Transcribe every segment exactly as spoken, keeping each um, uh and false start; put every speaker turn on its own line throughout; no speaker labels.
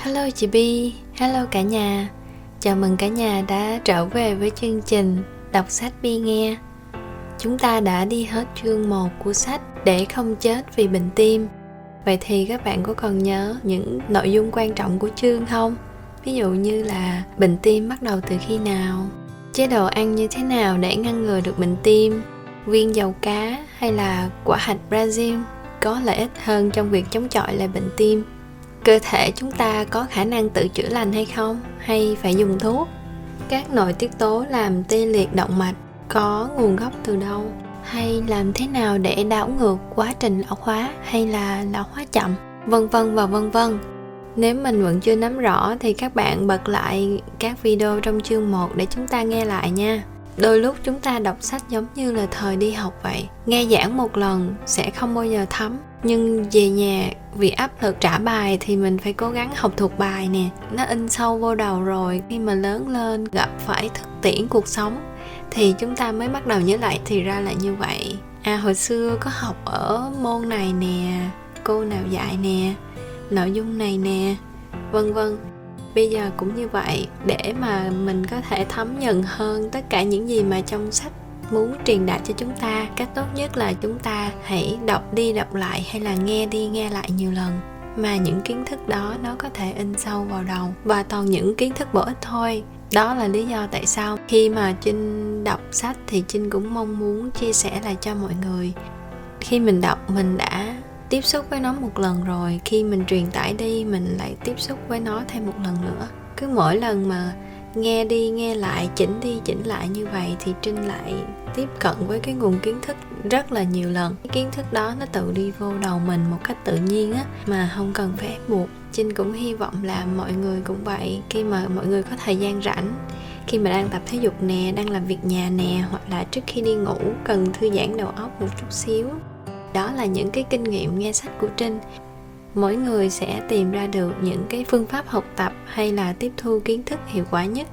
Hello chị Bi, hello cả nhà. Chào mừng cả nhà đã trở về với chương trình Đọc sách Bi nghe. Chúng ta đã đi hết chương một của sách Để không chết vì bệnh tim. Vậy thì các bạn có còn nhớ những nội dung quan trọng của chương không? Ví dụ như là bệnh tim bắt đầu từ khi nào, chế độ ăn như thế nào để ngăn ngừa được bệnh tim, viên dầu cá hay là quả hạch Brazil có lợi ích hơn trong việc chống chọi lại bệnh tim. Cơ thể chúng ta có khả năng tự chữa lành hay không, hay phải dùng thuốc? Các nội tiết tố làm tê liệt động mạch có nguồn gốc từ đâu? Hay làm thế nào để đảo ngược quá trình lão hóa hay là lão hóa chậm? Vân vân và vân vân. Nếu mình vẫn chưa nắm rõ thì các bạn bật lại các video trong chương một để chúng ta nghe lại nha. Đôi lúc chúng ta đọc sách giống như là thời đi học vậy. Nghe giảng một lần sẽ không bao giờ thấm, nhưng về nhà vì áp lực trả bài thì mình phải cố gắng học thuộc bài nè. Nó in sâu vô đầu rồi, khi mà lớn lên gặp phải thực tiễn cuộc sống thì chúng ta mới bắt đầu nhớ lại thì ra là như vậy. À, hồi xưa có học ở môn này nè, cô nào dạy nè, nội dung này nè, vân vân. Bây giờ cũng như vậy, để mà mình có thể thấm nhận hơn tất cả những gì mà trong sách muốn truyền đạt cho chúng ta, cách tốt nhất là chúng ta hãy đọc đi đọc lại hay là nghe đi nghe lại nhiều lần, mà những kiến thức đó nó có thể in sâu vào đầu và toàn những kiến thức bổ ích thôi. Đó là lý do tại sao khi mà Trinh đọc sách thì Trinh cũng mong muốn chia sẻ lại cho mọi người. Khi mình đọc mình đã tiếp xúc với nó một lần rồi, khi mình truyền tải đi mình lại tiếp xúc với nó thêm một lần nữa. Cứ mỗi lần mà nghe đi nghe lại, chỉnh đi chỉnh lại như vậy thì Trinh lại tiếp cận với cái nguồn kiến thức rất là nhiều lần. Cái kiến thức đó nó tự đi vô đầu mình một cách tự nhiên á, mà không cần phải ép buộc. Trinh cũng hy vọng là mọi người cũng vậy. Khi mà mọi người có thời gian rảnh, khi mà đang tập thể dục nè, đang làm việc nhà nè, hoặc là trước khi đi ngủ cần thư giãn đầu óc một chút xíu, đó là những cái kinh nghiệm nghe sách của Trinh. Mỗi người sẽ tìm ra được những cái phương pháp học tập hay là tiếp thu kiến thức hiệu quả nhất.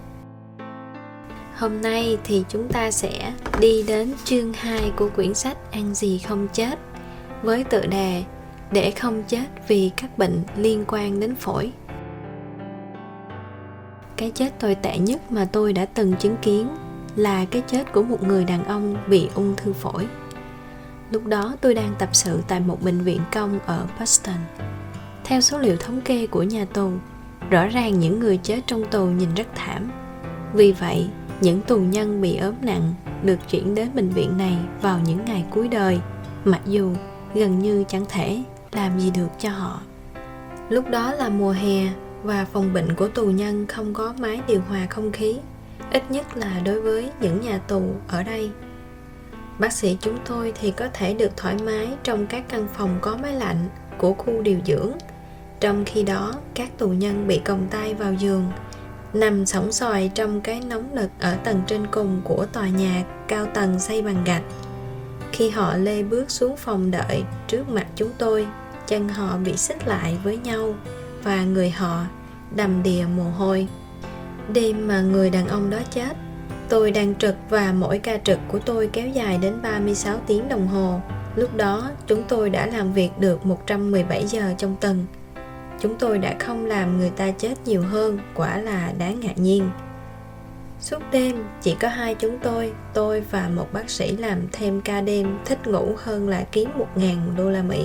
Hôm nay thì chúng ta sẽ đi đến chương hai của quyển sách Ăn gì không chết, với tựa đề Để không chết vì các bệnh liên quan đến phổi. Cái chết tồi tệ nhất mà tôi đã từng chứng kiến là cái chết của một người đàn ông bị ung thư phổi. Lúc đó tôi đang tập sự tại một bệnh viện công ở Boston. Theo số liệu thống kê của nhà tù, rõ ràng những người chết trong tù nhìn rất thảm. Vì vậy, những tù nhân bị ốm nặng được chuyển đến bệnh viện này vào những ngày cuối đời, mặc dù gần như chẳng thể làm gì được cho họ. Lúc đó là mùa hè và phòng bệnh của tù nhân không có máy điều hòa không khí, ít nhất là đối với những nhà tù ở đây. Bác sĩ chúng tôi thì có thể được thoải mái trong các căn phòng có máy lạnh của khu điều dưỡng. Trong khi đó, các tù nhân bị còng tay vào giường, nằm sõng soài trong cái nóng nực ở tầng trên cùng của tòa nhà cao tầng xây bằng gạch. Khi họ lê bước xuống phòng đợi trước mặt chúng tôi, chân họ bị xích lại với nhau và người họ đầm đìa mồ hôi. Đêm mà người đàn ông đó chết, tôi đang trực và mỗi ca trực của tôi kéo dài đến ba mươi sáu tiếng đồng hồ. Lúc đó, chúng tôi đã làm việc được một trăm mười bảy giờ trong tuần. Chúng tôi đã không làm người ta chết nhiều hơn, quả là đáng ngạc nhiên. Suốt đêm, chỉ có hai chúng tôi, tôi và một bác sĩ làm thêm ca đêm thích ngủ hơn là kiếm một nghìn đô la Mỹ.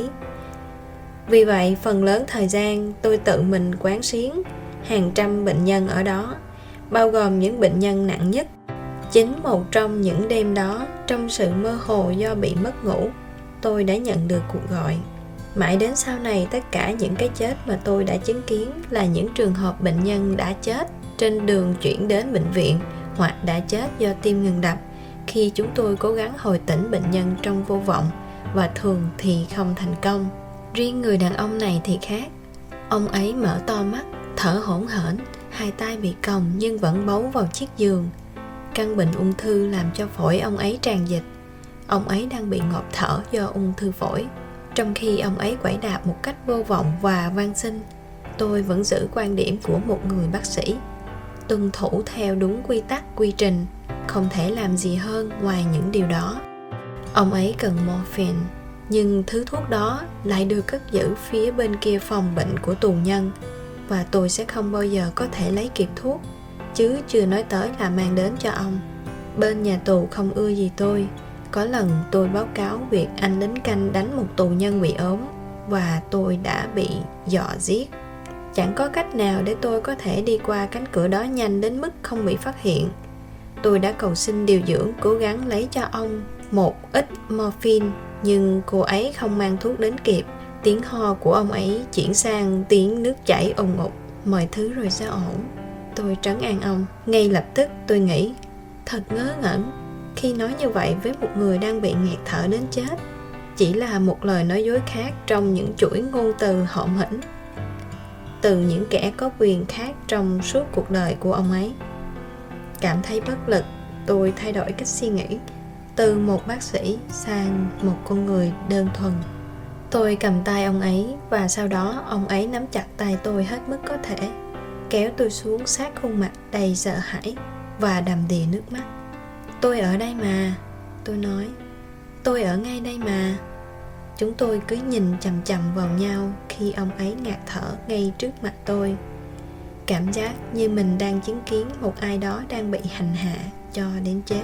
Vì vậy, phần lớn thời gian tôi tự mình quán xuyến hàng trăm bệnh nhân ở đó, bao gồm những bệnh nhân nặng nhất. Chính một trong những đêm đó, trong sự mơ hồ do bị mất ngủ, tôi đã nhận được cuộc gọi. Mãi đến sau này, tất cả những cái chết mà tôi đã chứng kiến là những trường hợp bệnh nhân đã chết trên đường chuyển đến bệnh viện hoặc đã chết do tim ngừng đập khi chúng tôi cố gắng hồi tỉnh bệnh nhân trong vô vọng, và thường thì không thành công. Riêng người đàn ông này thì khác. Ông ấy mở to mắt, thở hổn hển, hai tay bị còng nhưng vẫn bấu vào chiếc giường. Căn bệnh ung thư làm cho phổi ông ấy tràn dịch. Ông ấy đang bị ngộp thở do ung thư phổi. Trong khi ông ấy quẩy đạp một cách vô vọng và van xin, tôi vẫn giữ quan điểm của một người bác sĩ, tuân thủ theo đúng quy tắc quy trình, không thể làm gì hơn ngoài những điều đó. Ông ấy cần morphine, nhưng thứ thuốc đó lại được cất giữ phía bên kia phòng bệnh của tù nhân. và tôi sẽ không bao giờ có thể lấy kịp thuốc, chứ chưa nói tới là mang đến cho ông. Bên nhà tù không ưa gì tôi. Có lần tôi báo cáo việc anh lính canh đánh một tù nhân bị ốm và tôi đã bị dọa giết. Chẳng có cách nào để tôi có thể đi qua cánh cửa đó nhanh đến mức không bị phát hiện. Tôi đã cầu xin điều dưỡng cố gắng lấy cho ông một ít morphine, nhưng cô ấy không mang thuốc đến kịp. Tiếng ho của ông ấy chuyển sang tiếng nước chảy ồn ục. Mọi thứ rồi sẽ ổn. Tôi trấn an ông. Ngay lập tức tôi nghĩ, thật ngớ ngẩn khi nói như vậy với một người đang bị nghẹt thở đến chết. Chỉ là một lời nói dối khác trong những chuỗi ngôn từ hõm hỉnh từ những kẻ có quyền khác trong suốt cuộc đời của ông ấy. Cảm thấy bất lực, tôi thay đổi cách suy nghĩ từ một bác sĩ sang một con người đơn thuần. Tôi cầm tay ông ấy và sau đó ông ấy nắm chặt tay tôi hết mức có thể, kéo tôi xuống sát khuôn mặt đầy sợ hãi và đầm đìa nước mắt. Tôi ở đây mà, tôi nói. Tôi ở ngay đây mà. Chúng tôi cứ nhìn chằm chằm vào nhau khi ông ấy ngạt thở ngay trước mặt tôi. Cảm giác như mình đang chứng kiến một ai đó đang bị hành hạ cho đến chết.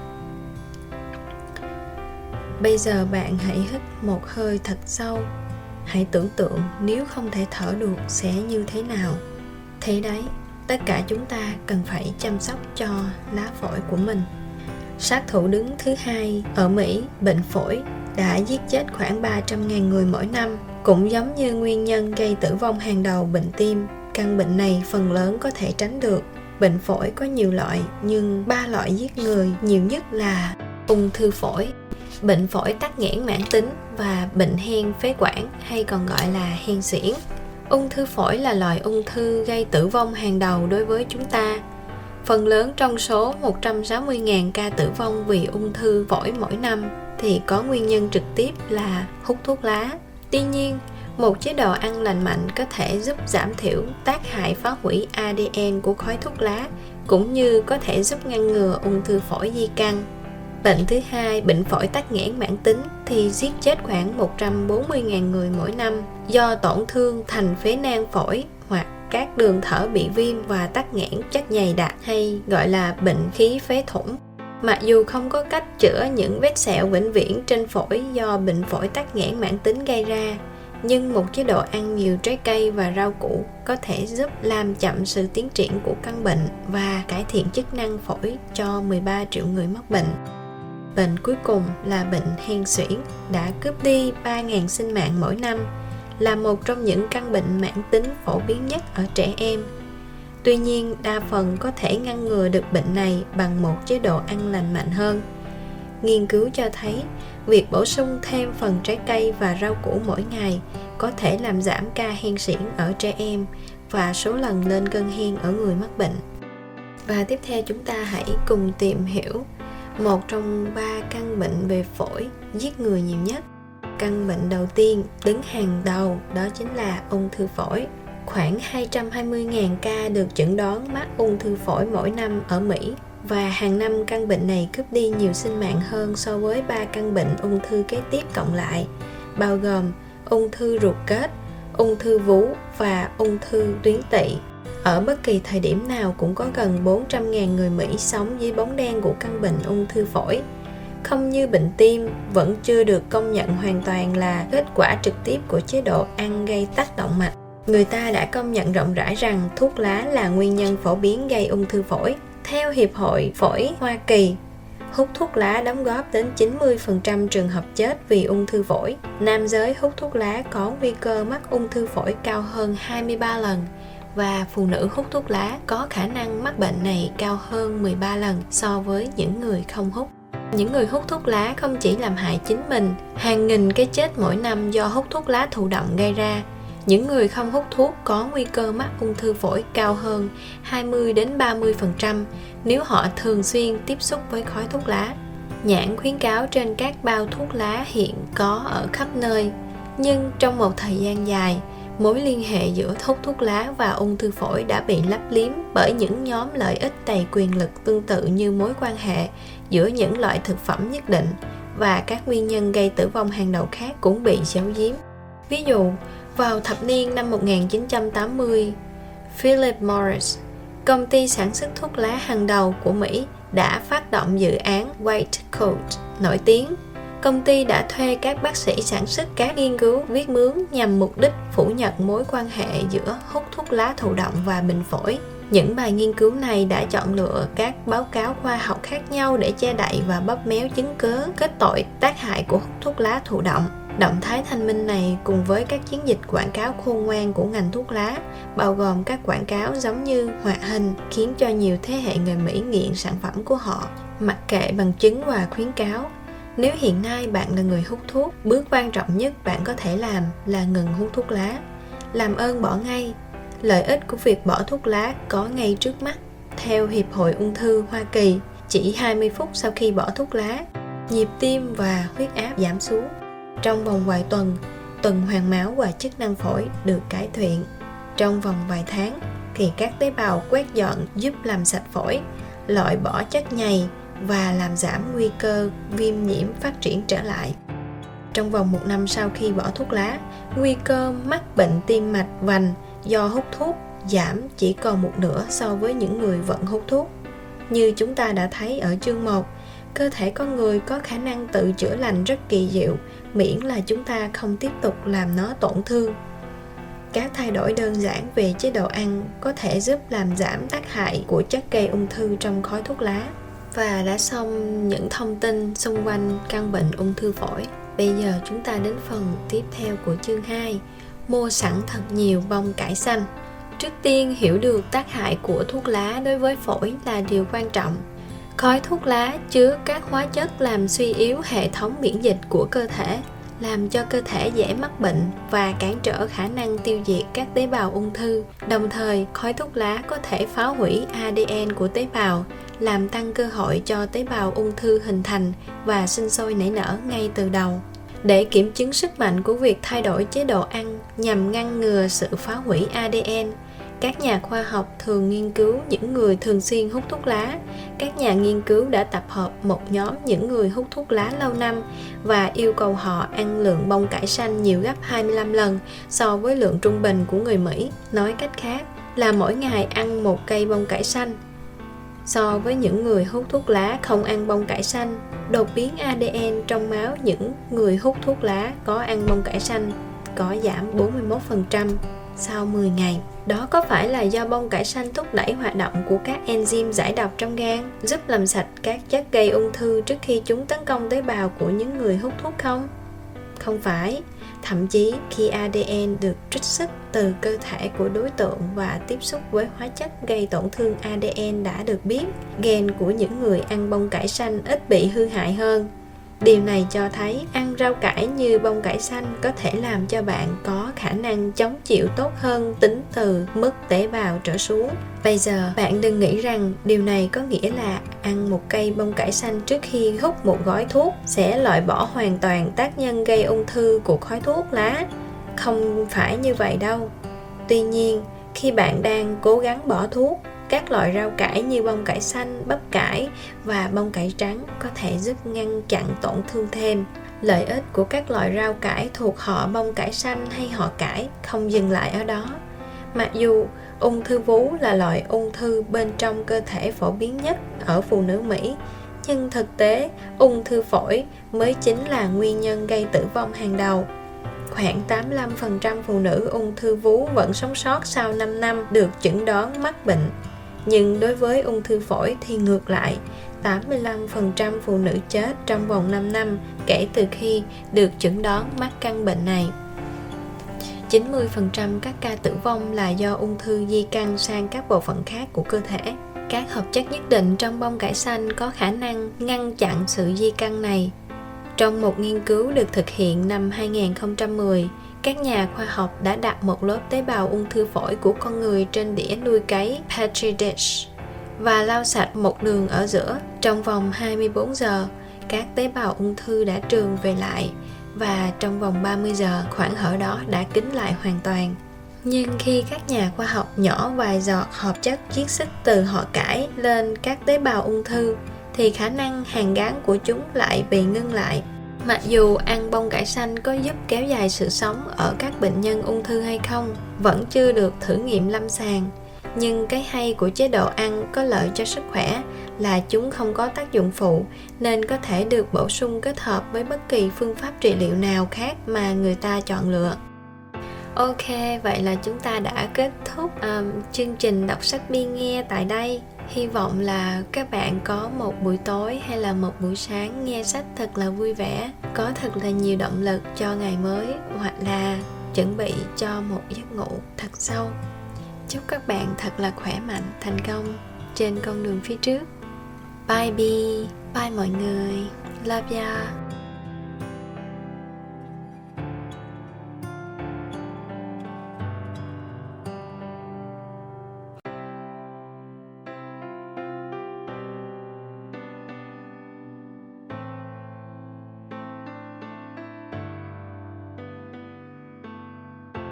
Bây giờ bạn hãy hít một hơi thật sâu. Hãy tưởng tượng nếu không thể thở được sẽ như thế nào. Thế đấy, tất cả chúng ta cần phải chăm sóc cho lá phổi của mình. Sát thủ đứng thứ hai ở Mỹ, bệnh phổi, đã giết chết khoảng ba trăm nghìn người mỗi năm. Cũng giống như nguyên nhân gây tử vong hàng đầu bệnh tim, căn bệnh này phần lớn có thể tránh được. Bệnh phổi có nhiều loại, nhưng ba loại giết người nhiều nhất là ung thư phổi, bệnh phổi tắc nghẽn mãn tính và bệnh hen phế quản hay còn gọi là hen suyễn. Ung thư phổi là loại ung thư gây tử vong hàng đầu đối với chúng ta. Phần lớn trong số một trăm sáu mươi nghìn ca tử vong vì ung thư phổi mỗi năm thì có nguyên nhân trực tiếp là hút thuốc lá. Tuy nhiên, một chế độ ăn lành mạnh có thể giúp giảm thiểu tác hại phá hủy a đê en của khói thuốc lá, cũng như có thể giúp ngăn ngừa ung thư phổi di căn. Bệnh thứ hai, bệnh phổi tắc nghẽn mãn tính thì giết chết khoảng một trăm bốn mươi nghìn người mỗi năm do tổn thương thành phế nang phổi hoặc các đường thở bị viêm và tắc nghẽn chất nhầy đặc hay gọi là bệnh khí phế thủng. Mặc dù không có cách chữa những vết sẹo vĩnh viễn trên phổi do bệnh phổi tắc nghẽn mãn tính gây ra, nhưng một chế độ ăn nhiều trái cây và rau củ có thể giúp làm chậm sự tiến triển của căn bệnh và cải thiện chức năng phổi cho mười ba triệu người mắc bệnh. Bệnh cuối cùng là bệnh hen suyễn đã cướp đi ba nghìn sinh mạng mỗi năm, là một trong những căn bệnh mãn tính phổ biến nhất ở trẻ em. Tuy nhiên, đa phần có thể ngăn ngừa được bệnh này bằng một chế độ ăn lành mạnh hơn. Nghiên cứu cho thấy, việc bổ sung thêm phần trái cây và rau củ mỗi ngày có thể làm giảm ca hen suyễn ở trẻ em và số lần lên cơn hen ở người mắc bệnh. Và tiếp theo chúng ta hãy cùng tìm hiểu một trong ba căn bệnh về phổi giết người nhiều nhất. Căn bệnh đầu tiên đứng hàng đầu đó chính là ung thư phổi. Khoảng hai trăm hai mươi nghìn ca được chẩn đoán mắc ung thư phổi mỗi năm ở Mỹ, và hàng năm căn bệnh này cướp đi nhiều sinh mạng hơn so với ba căn bệnh ung thư kế tiếp cộng lại, bao gồm ung thư ruột kết, ung thư vú và ung thư tuyến tỵ. Ở bất kỳ thời điểm nào cũng có gần bốn trăm nghìn người Mỹ sống dưới bóng đen của căn bệnh ung thư phổi. Không như bệnh tim, vẫn chưa được công nhận hoàn toàn là kết quả trực tiếp của chế độ ăn gây tắc động mạch. Người ta đã công nhận rộng rãi rằng thuốc lá là nguyên nhân phổ biến gây ung thư phổi. Theo Hiệp hội Phổi Hoa Kỳ, hút thuốc lá đóng góp đến chín mươi phần trăm trường hợp chết vì ung thư phổi. Nam giới hút thuốc lá có nguy cơ mắc ung thư phổi cao hơn hai mươi ba lần, và phụ nữ hút thuốc lá có khả năng mắc bệnh này cao hơn mười ba lần so với những người không hút. Những người hút thuốc lá không chỉ làm hại chính mình, hàng nghìn cái chết mỗi năm do hút thuốc lá thụ động gây ra. Những người không hút thuốc có nguy cơ mắc ung thư phổi cao hơn hai mươi đến ba mươi phần trăm nếu họ thường xuyên tiếp xúc với khói thuốc lá. Nhãn khuyến cáo trên các bao thuốc lá hiện có ở khắp nơi, nhưng trong một thời gian dài, mối liên hệ giữa hút thuốc lá và ung thư phổi đã bị lấp liếm bởi những nhóm lợi ích đầy quyền lực tương tự như mối quan hệ giữa những loại thực phẩm nhất định và các nguyên nhân gây tử vong hàng đầu khác cũng bị giấu giếm. Ví dụ, vào thập niên năm một nghìn chín trăm tám mươi, Philip Morris, công ty sản xuất thuốc lá hàng đầu của Mỹ, đã phát động dự án White Coat nổi tiếng. Công ty đã thuê các bác sĩ sản xuất các nghiên cứu viết mướn nhằm mục đích phủ nhận mối quan hệ giữa hút thuốc lá thụ động và bệnh phổi. Những bài nghiên cứu này đã chọn lựa các báo cáo khoa học khác nhau để che đậy và bóp méo chứng cớ kết tội tác hại của hút thuốc lá thụ động. Động thái thanh minh này cùng với các chiến dịch quảng cáo khôn ngoan của ngành thuốc lá, bao gồm các quảng cáo giống như hoạt hình, khiến cho nhiều thế hệ người Mỹ nghiện sản phẩm của họ. Mặc kệ bằng chứng và khuyến cáo, nếu hiện nay bạn là người hút thuốc, bước quan trọng nhất bạn có thể làm là ngừng hút thuốc lá. Làm ơn bỏ ngay. Lợi ích của việc bỏ thuốc lá có ngay trước mắt. Theo Hiệp hội Ung thư Hoa Kỳ, chỉ hai mươi phút sau khi bỏ thuốc lá, nhịp tim và huyết áp giảm xuống. Trong vòng vài tuần, tuần hoàn máu và chức năng phổi được cải thiện. Trong vòng vài tháng, thì các tế bào quét dọn giúp làm sạch phổi, loại bỏ chất nhầy và làm giảm nguy cơ viêm nhiễm phát triển trở lại. Trong vòng một năm sau khi bỏ thuốc lá, nguy cơ mắc bệnh tim mạch vành do hút thuốc giảm chỉ còn một nửa so với những người vẫn hút thuốc. Như chúng ta đã thấy ở chương một, cơ thể con người có khả năng tự chữa lành rất kỳ diệu, miễn là chúng ta không tiếp tục làm nó tổn thương. Các thay đổi đơn giản về chế độ ăn có thể giúp làm giảm tác hại của chất gây ung thư trong khói thuốc lá. Và đã xong những thông tin xung quanh căn bệnh ung thư phổi. Bây giờ chúng ta đến phần tiếp theo của chương hai, mua sẵn thật nhiều bông cải xanh. Trước tiên, hiểu được tác hại của thuốc lá đối với phổi là điều quan trọng. Khói thuốc lá chứa các hóa chất làm suy yếu hệ thống miễn dịch của cơ thể, làm cho cơ thể dễ mắc bệnh và cản trở khả năng tiêu diệt các tế bào ung thư. Đồng thời, khói thuốc lá có thể phá hủy a đê en của tế bào, làm tăng cơ hội cho tế bào ung thư hình thành và sinh sôi nảy nở ngay từ đầu. Để kiểm chứng sức mạnh của việc thay đổi chế độ ăn nhằm ngăn ngừa sự phá hủy a đê en, các nhà khoa học thường nghiên cứu những người thường xuyên hút thuốc lá. Các nhà nghiên cứu đã tập hợp một nhóm những người hút thuốc lá lâu năm và yêu cầu họ ăn lượng bông cải xanh nhiều gấp hai mươi lăm lần so với lượng trung bình của người Mỹ. Nói cách khác là mỗi ngày ăn một cây bông cải xanh. So với những người hút thuốc lá không ăn bông cải xanh, đột biến a đê en trong máu những người hút thuốc lá có ăn bông cải xanh có giảm bốn mươi mốt phần trăm sau mười ngày. Đó có phải là do bông cải xanh thúc đẩy hoạt động của các enzyme giải độc trong gan, giúp làm sạch các chất gây ung thư trước khi chúng tấn công tế bào của những người hút thuốc không? Không phải. Thậm chí khi a đê en được trích xuất từ cơ thể của đối tượng và tiếp xúc với hóa chất gây tổn thương a đê en đã được biết, gen của những người ăn bông cải xanh ít bị hư hại hơn. Điều này cho thấy ăn rau cải như bông cải xanh có thể làm cho bạn có khả năng chống chịu tốt hơn tính từ mức tế bào trở xuống. Bây giờ bạn đừng nghĩ rằng điều này có nghĩa là ăn một cây bông cải xanh trước khi hút một gói thuốc sẽ loại bỏ hoàn toàn tác nhân gây ung thư của khói thuốc lá. Không phải như vậy đâu. Tuy nhiên, khi bạn đang cố gắng bỏ thuốc, các loại rau cải như bông cải xanh, bắp cải và bông cải trắng có thể giúp ngăn chặn tổn thương thêm. Lợi ích của các loại rau cải thuộc họ bông cải xanh hay họ cải không dừng lại ở đó. Mặc dù ung thư vú là loại ung thư bên trong cơ thể phổ biến nhất ở phụ nữ Mỹ, nhưng thực tế ung thư phổi mới chính là nguyên nhân gây tử vong hàng đầu. Khoảng tám mươi lăm phần trăm phụ nữ ung thư vú vẫn sống sót sau năm năm được chẩn đoán mắc bệnh. Nhưng đối với ung thư phổi thì ngược lại, tám mươi lăm phần trăm phụ nữ chết trong vòng năm năm kể từ khi được chẩn đoán mắc căn bệnh này. chín mươi phần trăm các ca tử vong là do ung thư di căn sang các bộ phận khác của cơ thể. Các hợp chất nhất định trong bông cải xanh có khả năng ngăn chặn sự di căn này. Trong một nghiên cứu được thực hiện năm hai không một không, các nhà khoa học đã đặt một lớp tế bào ung thư phổi của con người trên đĩa nuôi cấy Petri dish và lau sạch một đường ở giữa. Trong vòng hai mươi bốn giờ, các tế bào ung thư đã trường về lại và trong vòng ba mươi giờ, khoảng hở đó đã kín lại hoàn toàn. Nhưng khi các nhà khoa học nhỏ vài giọt hợp chất chiết xuất từ họ cải lên các tế bào ung thư, thì khả năng hàn gắn của chúng lại bị ngưng lại. Mặc dù ăn bông cải xanh có giúp kéo dài sự sống ở các bệnh nhân ung thư hay không, vẫn chưa được thử nghiệm lâm sàng. Nhưng cái hay của chế độ ăn có lợi cho sức khỏe là chúng không có tác dụng phụ, nên có thể được bổ sung kết hợp với bất kỳ phương pháp trị liệu nào khác mà người ta chọn lựa. Ok, vậy là chúng ta đã kết thúc um, chương trình đọc sách Bi nghe tại đây. Hy vọng là các bạn có một buổi tối hay là một buổi sáng nghe sách thật là vui vẻ, có thật là nhiều động lực cho ngày mới, hoặc là chuẩn bị cho một giấc ngủ thật sâu. Chúc các bạn thật là khỏe mạnh, thành công trên con đường phía trước. Bye Bi, bye mọi người, love ya.